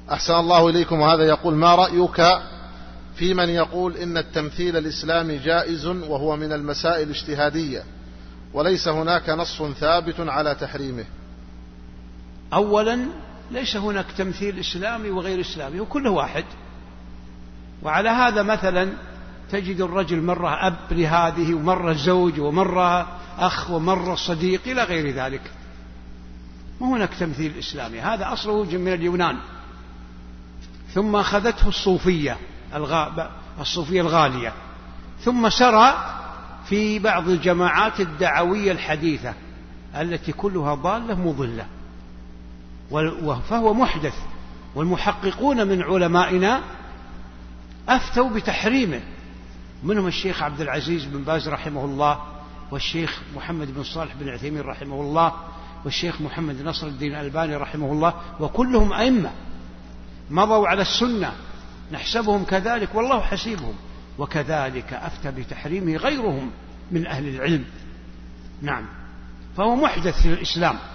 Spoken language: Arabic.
أحسن الله إليكم. وهذا يقول: ما رأيك في من يقول إن التمثيل الإسلامي جائز وهو من المسائل الاجتهادية وليس هناك نص ثابت على تحريمه؟ أولا ليس هناك تمثيل إسلامي وغير إسلامي، وكله واحد. وعلى هذا مثلا تجد الرجل مرة أب لهذه ومرة زوج ومرة أخ ومرة صديق إلى غير ذلك. ما هناك تمثيل إسلامي، هذا أصله من اليونان، ثم أخذته الصوفية الغالية، ثم سرى في بعض الجماعات الدعوية الحديثة التي كلها ضالة مضلة، فهو محدث. والمحققون من علمائنا أفتوا بتحريمه، منهم الشيخ عبد العزيز بن باز رحمه الله، والشيخ محمد بن صالح بن عثيمين رحمه الله، والشيخ محمد نصر الدين الألباني رحمه الله، وكلهم أئمة مضوا على السنة، نحسبهم كذلك والله حسيبهم. وكذلك أفتى بتحريمه غيرهم من أهل العلم. نعم، فهو محدث في الإسلام.